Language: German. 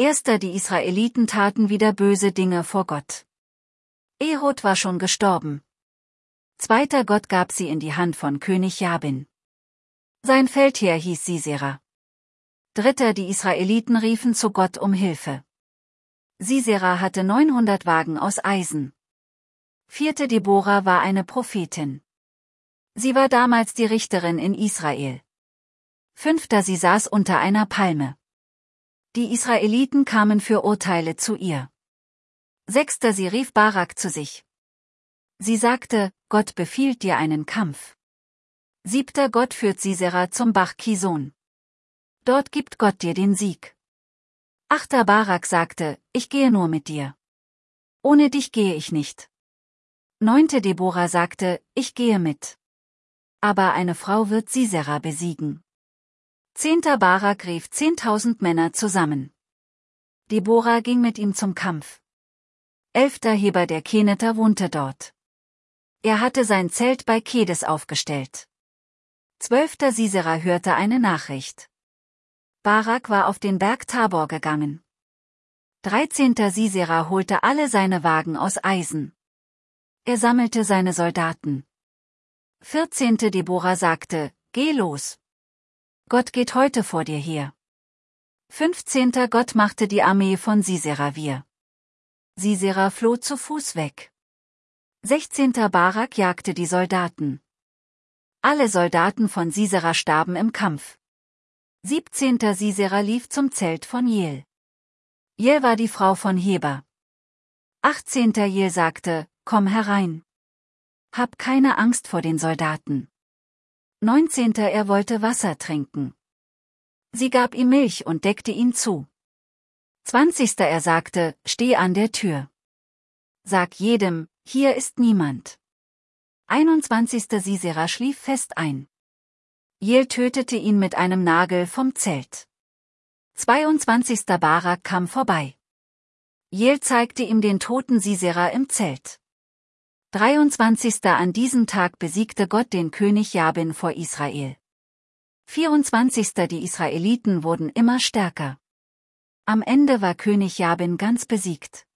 Erster, die Israeliten taten wieder böse Dinge vor Gott. Ehud war schon gestorben. Zweiter, Gott gab sie in die Hand von König Jabin. Sein Feldherr hieß Sisera. Dritter, die Israeliten riefen zu Gott um Hilfe. Sisera hatte 900 Wagen aus Eisen. Vierte, Deborah war eine Prophetin. Sie war damals die Richterin in Israel. Fünfter, sie saß unter einer Palme. Die Israeliten kamen für Urteile zu ihr. Sechster, sie rief Barak zu sich. Sie sagte, Gott befiehlt dir einen Kampf. Siebter, Gott führt Sisera zum Bach Kison. Dort gibt Gott dir den Sieg. Achter, Barak sagte, ich gehe nur mit dir. Ohne dich gehe ich nicht. Neunte, Deborah sagte, ich gehe mit. Aber eine Frau wird Sisera besiegen. Zehnter, Barak rief 10.000 Männer zusammen. Deborah ging mit ihm zum Kampf. Elfter, Heber der Keneter wohnte dort. Er hatte sein Zelt bei Kedes aufgestellt. Zwölfter, Sisera hörte eine Nachricht. Barak war auf den Berg Tabor gegangen. 13. Sisera holte alle seine Wagen aus Eisen. Er sammelte seine Soldaten. 14. Deborah sagte, geh los. Gott geht heute vor dir her. 15. Gott machte die Armee von Sisera wir. Sisera floh zu Fuß weg. 16. Barak jagte die Soldaten. Alle Soldaten von Sisera starben im Kampf. 17. Sisera lief zum Zelt von Jel. Jel war die Frau von Heber. 18. Jel sagte, komm herein. Hab keine Angst vor den Soldaten. 19. Er wollte Wasser trinken. Sie gab ihm Milch und deckte ihn zu. 20. Er sagte, steh an der Tür. Sag jedem, hier ist niemand. 21. Sisera schlief fest ein. Jel tötete ihn mit einem Nagel vom Zelt. 22. Barak kam vorbei. Jel zeigte ihm den toten Sisera im Zelt. 23. An diesem Tag besiegte Gott den König Jabin vor Israel. 24. Die Israeliten wurden immer stärker. Am Ende war König Jabin ganz besiegt.